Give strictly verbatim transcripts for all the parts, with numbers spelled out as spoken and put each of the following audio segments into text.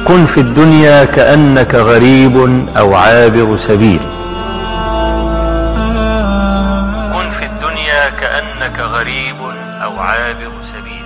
كن في الدنيا كأنك غريب أو عابر سبيل. كن في الدنيا كأنك غريب أو عابر سبيل.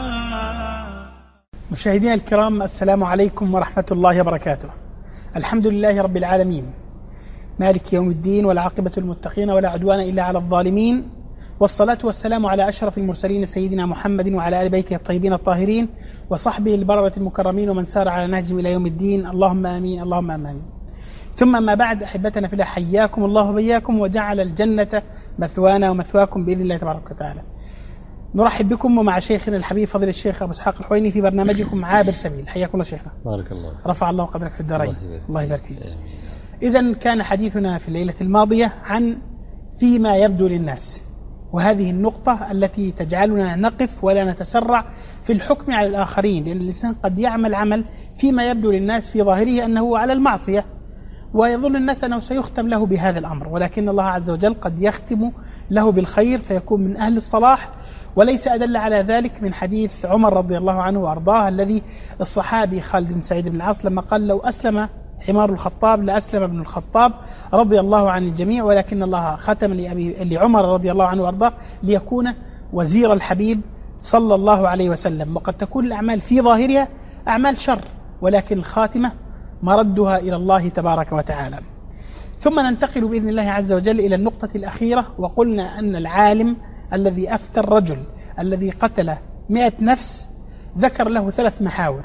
مشاهدينا الكرام، السلام عليكم ورحمة الله وبركاته. الحمد لله رب العالمين، مالك يوم الدين، والعاقبة المتقين، ولا عدوان إلا على الظالمين، والصلاة والسلام على أشرف المرسلين سيدنا محمد وعلى آل بيته الطيبين الطاهرين وصحبه البررة المكرمين ومن سار على نهجهم إلى يوم الدين. اللهم آمين اللهم آمين. ثم ما بعد، أحبتنا في الله، حياكم الله وبياكم وجعل الجنة مثوانا ومثواكم بإذن الله تبارك وتعالى. نرحب بكم ومع شيخنا الحبيب فضيلة الشيخ أبو إسحاق الحويني في برنامجكم عابر سبيل. حياكم الله شيخنا. بارك الله. رفع الله قدرك في الدارين. الله يبارك فيك. إذن كان حديثنا في الليلة الماضية عن فيما يبدو للناس، وهذه النقطة التي تجعلنا نقف ولا نتسرع في الحكم على الآخرين، لأن الإنسان قد يعمل عمل فيما يبدو للناس في ظاهره أنه على المعصية، ويظن الناس أنه سيختم له بهذا الأمر، ولكن الله عز وجل قد يختم له بالخير فيكون من أهل الصلاح. وليس أدل على ذلك من حديث عمر رضي الله عنه وأرضاه، الذي الصحابي خالد بن سعيد بن العاص لما قال: لو أسلم حمار الخطاب لأسلم ابن الخطاب رضي الله عن الجميع، ولكن الله ختم لأبي لعمر رضي الله عنه وأرضاه ليكون وزير الحبيب صلى الله عليه وسلم. وقد تكون الأعمال في ظاهرها أعمال شر، ولكن الخاتمة مردها إلى الله تبارك وتعالى. ثم ننتقل بإذن الله عز وجل إلى النقطة الأخيرة، وقلنا أن العالم الذي أفتى الرجل الذي قتل مئة نفس ذكر له ثلاث محاور.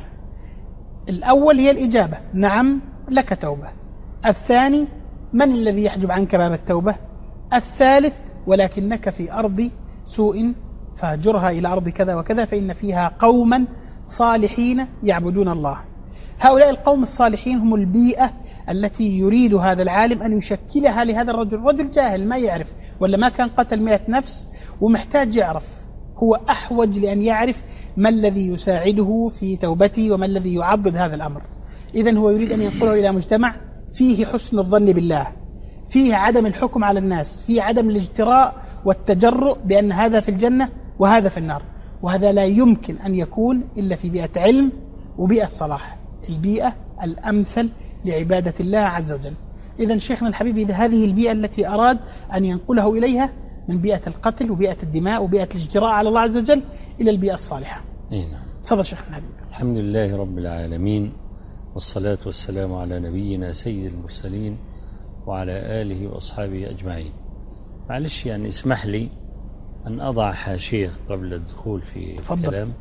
الأول هي الإجابة: نعم لك توبة. الثاني: من الذي يحجب عنك باب التوبة. الثالث: ولكنك في أرض سوء فهجرها إلى أرض كذا وكذا فإن فيها قوما صالحين يعبدون الله. هؤلاء القوم الصالحين هم البيئة التي يريد هذا العالم أن يشكلها لهذا الرجل. رجل جاهل ما يعرف، ولا ما كان قتل مئة نفس ومحتاج يعرف، هو أحوج لأن يعرف ما الذي يساعده في توبته وما الذي يعضد هذا الأمر. إذن هو يريد أن ينقله إلى مجتمع فيه حسن الظن بالله، فيه عدم الحكم على الناس، فيه عدم الاجتراء والتجرؤ بأن هذا في الجنة وهذا في النار. وهذا لا يمكن أن يكون إلا في بيئة علم وبيئة صلاح، البيئة الأمثل لعبادة الله عز وجل. إذن شيخنا الحبيب، إذا هذه البيئة التي أراد أن ينقله إليها من بيئة القتل وبيئة الدماء وبيئة الاجتراء على الله عز وجل إلى البيئة الصالحة. نعم. تفضل شيخنا الحبيب. الحمد لله رب العالمين، والصلاة والسلام على نبينا سيد المرسلين وعلى آله وأصحابه أجمعين. معلش يعني اسمح لي أن أضع حاشية قبل الدخول في تفضل. الكلام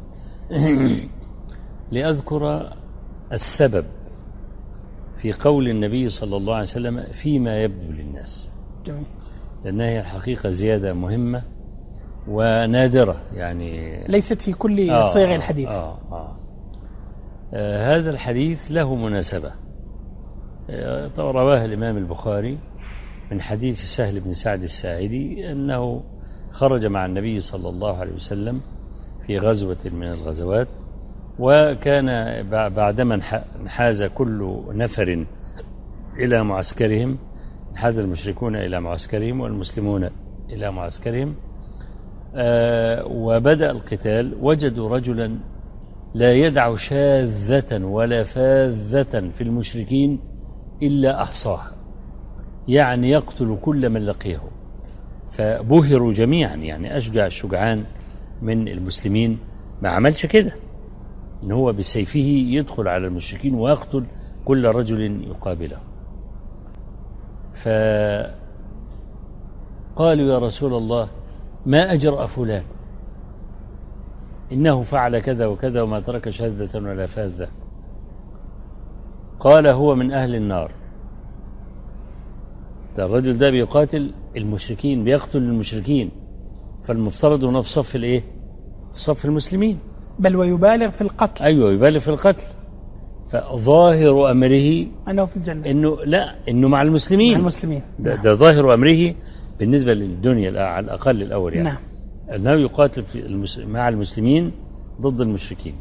لأذكر السبب في قول النبي صلى الله عليه وسلم فيما يبدو للناس، جميل. لأنها هي الحقيقة زيادة مهمة ونادرة، يعني ليست في كل آه صيغ الحديث. آه آه آه هذا الحديث له مناسبة. آه رواه الإمام البخاري من حديث سهل بن سعد الساعدي أنه خرج مع النبي صلى الله عليه وسلم في غزوة من الغزوات، وكان بعدما انحاز كل نفر إلى معسكرهم، انحاز المشركون إلى معسكرهم والمسلمون إلى معسكرهم، آه وبدأ القتال، وجدوا رجلا لا يدع شاذة ولا فاذة في المشركين إلا أحصاها، يعني يقتل كل من لقيه. فبهروا جميعا، يعني أشجع الشجعان من المسلمين ما عملش كده، إن هو بسيفه يدخل على المشركين ويقتل كل رجل يقابله. فقالوا: يا رسول الله، ما أجرأ فلان، إنه فعل كذا وكذا وما ترك شاذة ولا فاذة. قال: هو من أهل النار. ده الرجل ده بيقاتل المشركين، بيقتل المشركين، فالمفترض هنا في صف الايه؟ في صف المسلمين، بل ويبالغ في القتل. أيوة يبالغ في القتل. فظاهر أمره أنه في الجنة، إنه لا إنه مع المسلمين، مع المسلمين. ده, ده ظاهر أمره بالنسبة للدنيا على الأقل الأول، يعني نعم. أنه يقاتل في المس... مع المسلمين ضد المشركين.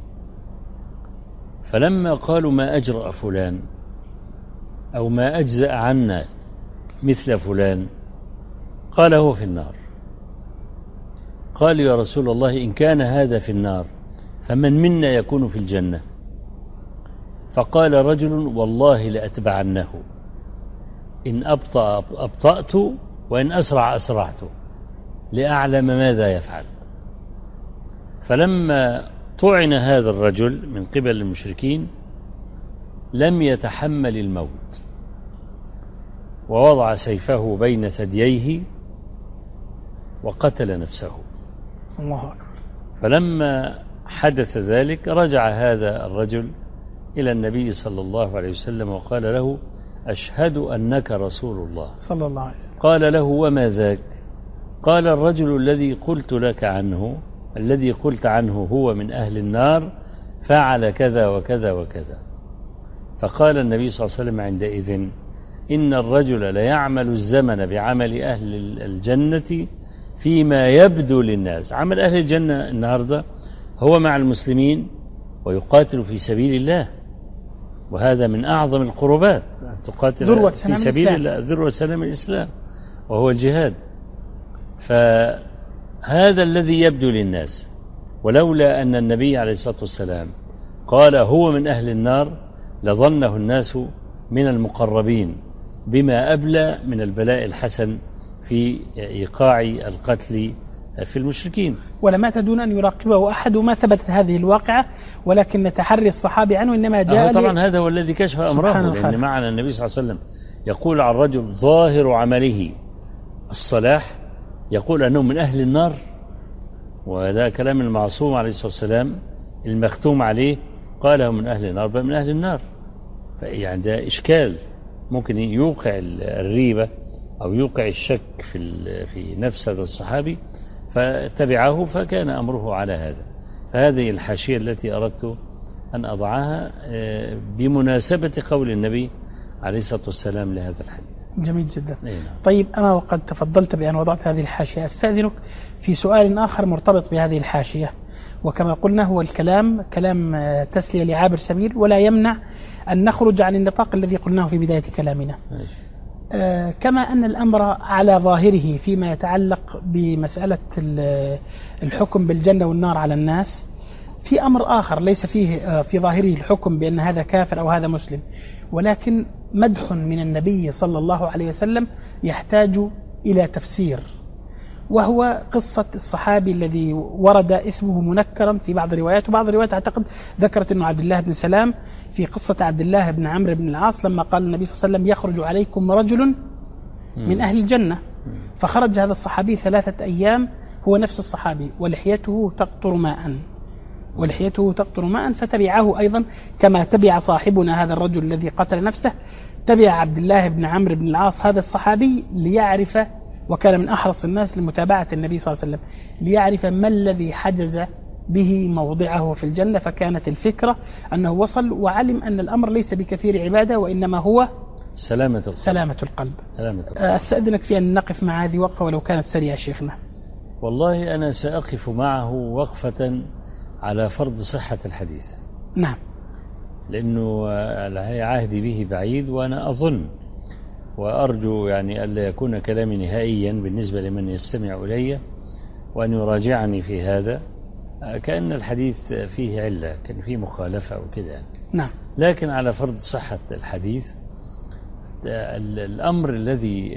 فلما قالوا: ما أجرأ فلان، أو ما أجزأ عنا مثل فلان، قال: هو في النار. قال: يا رسول الله، إن كان هذا في النار فمن منا يكون في الجنة؟ فقال رجل والله لأتبعنه إن أبطأ أبطأت وإن أسرع أسرعت لأعلم ماذا يفعل. فلما طعن هذا الرجل من قبل المشركين لم يتحمل الموت ووضع سيفه بين ثدييه وقتل نفسه. الله أكبر. فلما حدث ذلك رجع هذا الرجل إلى النبي صلى الله عليه وسلم وقال له أشهد أنك رسول الله صلى الله عليه وسلم. قال له وما ذاك؟ قال الرجل الذي قلت لك عنه الذي قلت عنه هو من أهل النار فعل كذا وكذا وكذا. فقال النبي صلى الله عليه وسلم عندئذ إن الرجل ليعمل الزمن بعمل أهل الجنة فيما يبدو للناس. عمل أهل الجنة النهاردة هو مع المسلمين ويقاتل في سبيل الله، وهذا من أعظم القربات، تقاتل في سبيل الله، ذروة سلام الإسلام وهو الجهاد. فهذا الذي يبدو للناس، ولولا أن النبي عليه الصلاة والسلام قال هو من أهل النار لظنه الناس من المقربين بما أبلى من البلاء الحسن في إيقاع القتل في المشركين. ولما تدون أن يراقبه أحد وما ثبتت هذه الواقعة، ولكن تحري الصحابي عنه إنما جاء طبعا هذا هو الذي كشف أمره، لأن معنا النبي صلى الله عليه وسلم يقول عن رجل ظاهر عمله الصلاح يقول أنه من أهل النار، وهذا كلام المعصوم عليه الصلاة والسلام المختوم عليه قاله من أهل النار بل من أهل النار. يعني ده إشكال ممكن يوقع الريبة أو يوقع الشك في في نفس هذا الصحابي، فتبعه فكان أمره على هذا. فهذه الحاشية التي أردت أن أضعها بمناسبة قول النبي عليه الصلاة والسلام لهذا الحديث. جميل جدا. طيب أنا وقد تفضلت بأن وضعت هذه الحاشية، أستأذنك في سؤال آخر مرتبط بهذه الحاشية، وكما قلنا هو الكلام كلام تسلية لعابر سبيل، ولا يمنع أن نخرج عن النطاق الذي قلناه في بداية كلامنا. آه كما أن الأمر على ظاهره فيما يتعلق بمسألة الحكم بالجنة والنار على الناس، في أمر آخر ليس فيه آه في ظاهره الحكم بأن هذا كافر أو هذا مسلم، ولكن مدح من النبي صلى الله عليه وسلم يحتاج إلى تفسير، وهو قصة الصحابي الذي ورد اسمه منكرا في بعض الروايات، وبعض الروايات أعتقد ذكرت أنه عبد الله بن سلام، في قصة عبد الله بن عمرو بن العاص لما قال النبي صلى الله عليه وسلم يخرج عليكم رجل من أهل الجنة، فخرج هذا الصحابي ثلاثة أيام هو نفس الصحابي ولحيته تقطر ماء ولحيته تقطر ماء فتبعه أيضا كما تبع صاحبنا هذا الرجل الذي قتل نفسه، تبع عبد الله بن عمرو بن العاص هذا الصحابي ليعرف، وكان من أحرص الناس لمتابعة النبي صلى الله عليه وسلم، ليعرف ما الذي حجز به موضعه في الجنة. فكانت الفكرة أنه وصل وعلم أن الأمر ليس بكثير عبادة وإنما هو سلامة القلب. سلامة القلب. سلامة القلب. أستأذنك في أن نقف مع هذه وقفة ولو كانت سريعة شيخنا. والله أنا سأقف معه وقفة على فرض صحة الحديث. نعم. لأنه عهدي به بعيد، وأنا أظن وأرجو يعني ألا يكون كلامي نهائيا بالنسبة لمن يستمع إلي، وأن يراجعني في هذا، كأن الحديث فيه علة، كان فيه مخالفة أو كده. نعم. لكن على فرض صحة الحديث، الأمر الذي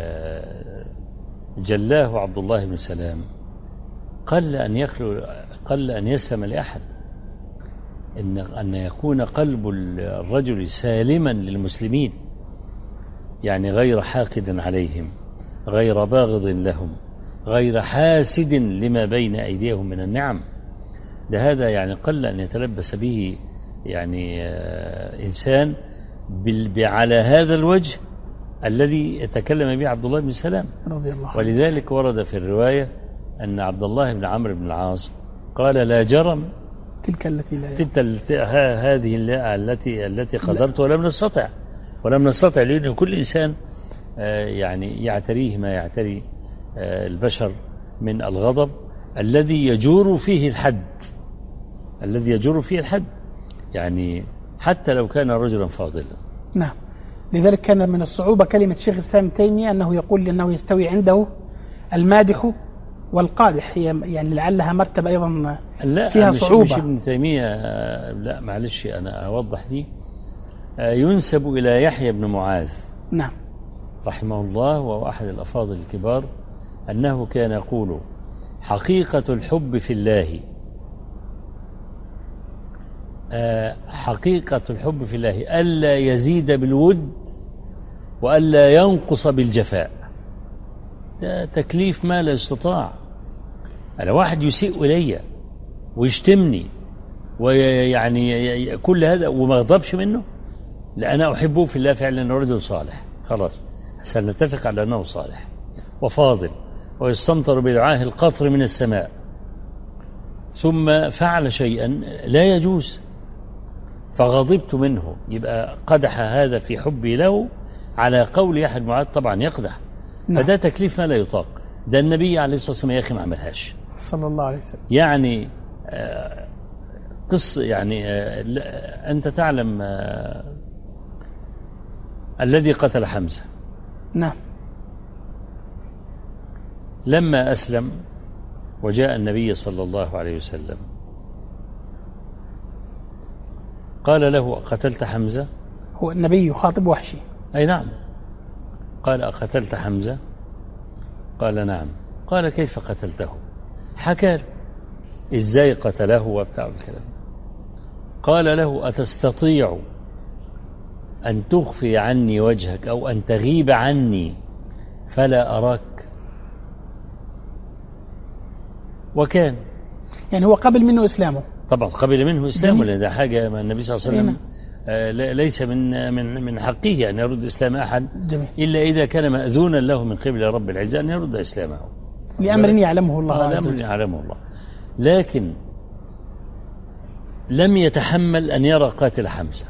جلاه عبد الله بن سلام قل أن يخلو قل أن يسلم لأحد، إن أن يكون قلب الرجل سالما للمسلمين، يعني غير حاقد عليهم، غير باغض لهم، غير حاسد لما بين أيديهم من النعم. لهذا يعني قل أن يتلبس به يعني إنسان على هذا الوجه الذي يتكلم به عبد الله بن سلام رضي الله عنه. ولذلك ورد في الرواية أن عبد الله بن عمرو بن العاص قال لا جرم تلك التي لا تلك هذه التي التي قدرت ولم نستطع ولم نستطع لأن كل إنسان يعني يعتريه ما يعتري البشر من الغضب الذي يجور فيه الحد الذي يجور فيه الحد يعني حتى لو كان رجلا فاضلا. نعم. لذلك كان من الصعوبة كلمة شيخ الإسلام تيمية أنه يقول أنه يستوي عنده المادح والقادح، هي يعني لعلها مرتبة أيضا لا فيها مش صعوبة. مش ابن تيمية، لا معلش أنا أوضح دي. ينسب إلى يحيى بن معاذ نعم رحمه الله، وهو أحد الأفاضل الكبار، أنه كان يقول: حقيقة الحب في الله حقيقة الحب في الله ألا يزيد بالود وألا ينقص بالجفاء. ده تكليف ما لا يستطاع. أنا واحد يسيء إلي ويشتمني ويعني كل هذا وما غضبش منه، لا أنا أحبه في الله فعلا، رجل صالح، خلاص سنتفق على أنه صالح وفاضل ويستمطر بدعاه القطر من السماء، ثم فعل شيئا لا يجوز فغضبت منه، يبقى قدح هذا في حبي له على قول يحيى بن معاذ، طبعا يقدح. نعم. فده تكليف ما لا يطاق. ده النبي عليه الصلاة والسلام يا أخي ما عملهاش صلى الله عليه وسلم. يعني آه قصة يعني آه أنت تعلم آه الذي قتل حمزة. نعم. لما أسلم وجاء النبي صلى الله عليه وسلم قال له: قتلت حمزة؟ هو النبي يخاطب وحشي. أي نعم. قال: أقتلت حمزة؟ قال: نعم. قال: كيف قتلته؟ حكى له إزاي قتله وابتاع الكلام. قال له: أتستطيع أن تخفي عني وجهك أو أن تغيب عني فلا أراك؟ وكان يعني هو قبل منه إسلامه. طبعا قبل منه إسلامه، لأن ده حاجة ما النبي صلى الله عليه وسلم آه ليس من من من حقه أن يعني يرد إسلام أحد جميل. إلا إذا كان مأذونا له من قبل رب العزة أن يرد إسلامه لأمر يعلمه الله عز وجل. لأمر يعلمه الله، لكن لم يتحمل أن يرى قاتل حمزة،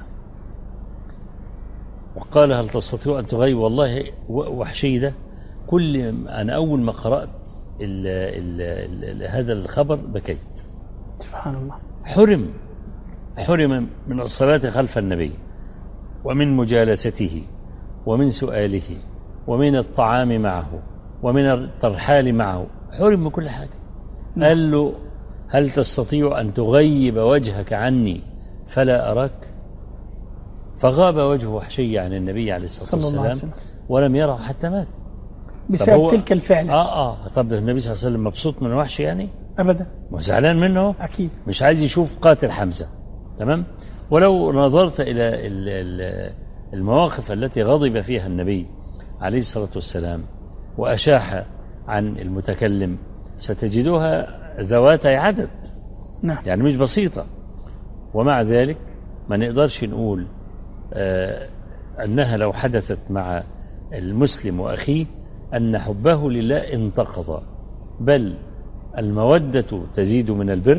وقال: هل تستطيع أن تغيب؟ والله وحشي ده كل أنا أول ما قرأت ال ال ال هذا الخبر بكيت. سبحان الله. حرم حرم من الصلاة خلف النبي ومن مجالسته ومن سؤاله ومن الطعام معه ومن الترحال معه، حرم من كل حاجة. نعم. قال له: هل تستطيع أن تغيب وجهك عني فلا أراك؟ فغاب وجه وحشي عن النبي عليه الصلاة والسلام ولم يره حتى مات بسبب تلك الفعل. آه آه طب النبي صلى الله عليه وسلم مبسوط من وحشي يعني؟ أبدا، وزعلان منه أكيد، مش عايز يشوف قاتل حمزة. تمام. ولو نظرت إلى المواقف التي غضب فيها النبي عليه الصلاة والسلام وأشاح عن المتكلم ستجدها ذوات عدد. نعم. يعني مش بسيطة. ومع ذلك ما نقدرش نقول آه أنها لو حدثت مع المسلم وأخيه أن حبه لله انتقض، بل المودة تزيد من البر،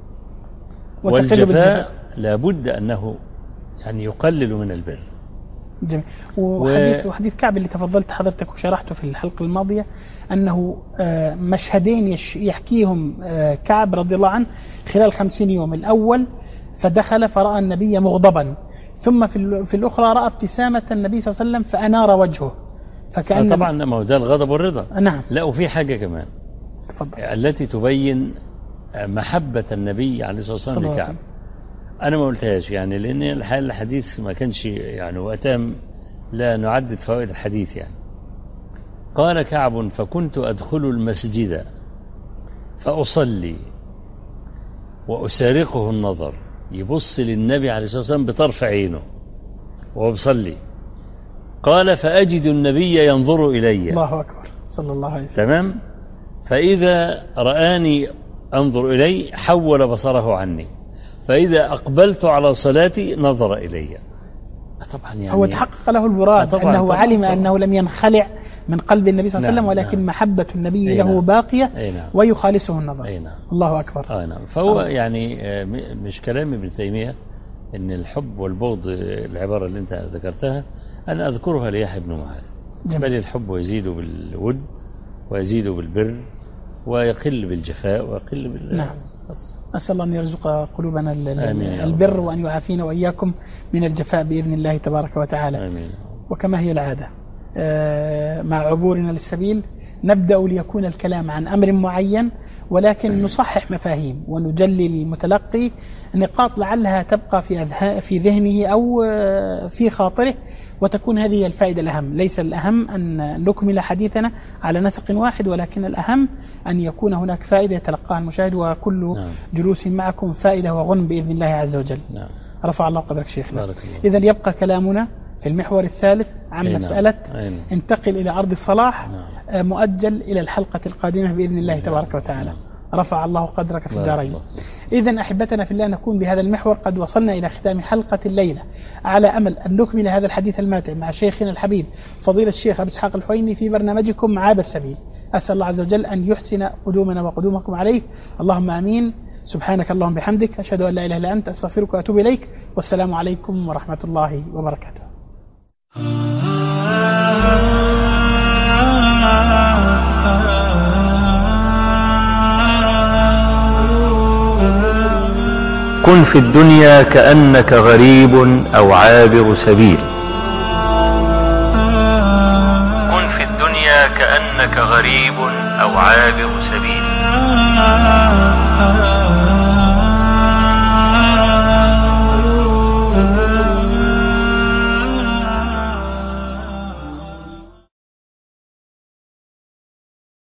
والجفاء لابد أنه يعني يقلل من البر. جميل. وحديث, و... وحديث كعب اللي تفضلت حضرتك وشرحته في الحلقة الماضية أنه مشهدين يحكيهم كعب رضي الله عنه خلال خمسين يوم. الأول فدخل فرأى النبي مغضبا، ثم في, في الأخرى رأى ابتسامة النبي صلى الله عليه وسلم فأنار وجهه، فكأن طبعا ما هو ده الغضب والرضا. نعم. لا، وفي حاجة كمان تفضل. التي تبين محبة النبي عليه الصلاة والسلام لكعب. أنا ما قلتهاش يعني لأن الحال الحديث ما كانش يعني وقتها لا نعدد فوائد الحديث يعني. قال كعب: فكنت أدخل المسجد فأصلي وأسارقه النظر، يبص للنبي عليه الصلاة والسلام بطرف عينه وهو بصلي. قال: فأجد النبي ينظر إلي. الله أكبر، صلى الله عليه وسلم. تمام. فإذا رآني أنظر إلي حول بصره عني، فإذا أقبلت على صلاتي نظر إلي. طبعا يعني هو تحقق له المراد، طبعاً أنه طبعاً علم طبعاً أنه لم ينخلع من قلب النبي صلى الله عليه وسلم، ولكن نعم. محبة النبي له نعم. باقية نعم. ويخالصه النظر. نعم. الله أكبر. آه نعم. فهو آه. يعني مش كلام ابن تيمية إن الحب والبغض العبارة اللي أنت ذكرتها أنا أذكرها ليحيى بن معاذ، بل الحب يزيد بالود ويزيد بالبر ويقل بالجفاء ويقل بال نعم. أسأل الله أن يرزق قلوبنا البر وأن يعافينا وإياكم من الجفاء بإذن الله تبارك وتعالى. آمين. وكما هي العادة مع عبورنا للسبيل نبدأ ليكون الكلام عن أمر معين ولكن نصحح مفاهيم ونجلي للمتلقي نقاط لعلها تبقى في في ذهنه أو في خاطره، وتكون هذه الفائدة الأهم. ليس الأهم أن نكمل حديثنا على نسق واحد، ولكن الأهم أن يكون هناك فائدة يتلقاها المشاهد، وكل نعم. جلوس معكم فائدة وغنم بإذن الله عز وجل. نعم. رفع الله قدرك شيخنا. إذا يبقى كلامنا في المحور الثالث عن أي مسألة نعم. انتقل إلى أرض الصلاح نعم. مؤجل إلى الحلقة القادمة بإذن الله نعم. تبارك وتعالى. نعم. رفع الله قدرك في الدارين. إذن أحبتنا في الله، نكون بهذا المحور قد وصلنا إلى ختام حلقة الليلة، على أمل أن نكمل هذا الحديث الماتع مع شيخنا الحبيب فضيلة الشيخ أبو إسحاق الحويني في برنامجكم عابر سبيل. أسأل الله عز وجل أن يحسن قدومنا وقدومكم عليه، اللهم آمين. سبحانك اللهم بحمدك، أشهد أن لا إله إلا أنت، أستغفرك وأتوب إليك، والسلام عليكم ورحمة الله وبركاته. كن في الدنيا كأنك غريب أو عابر سبيل. كن في الدنيا كأنك غريب أو عابر سبيل.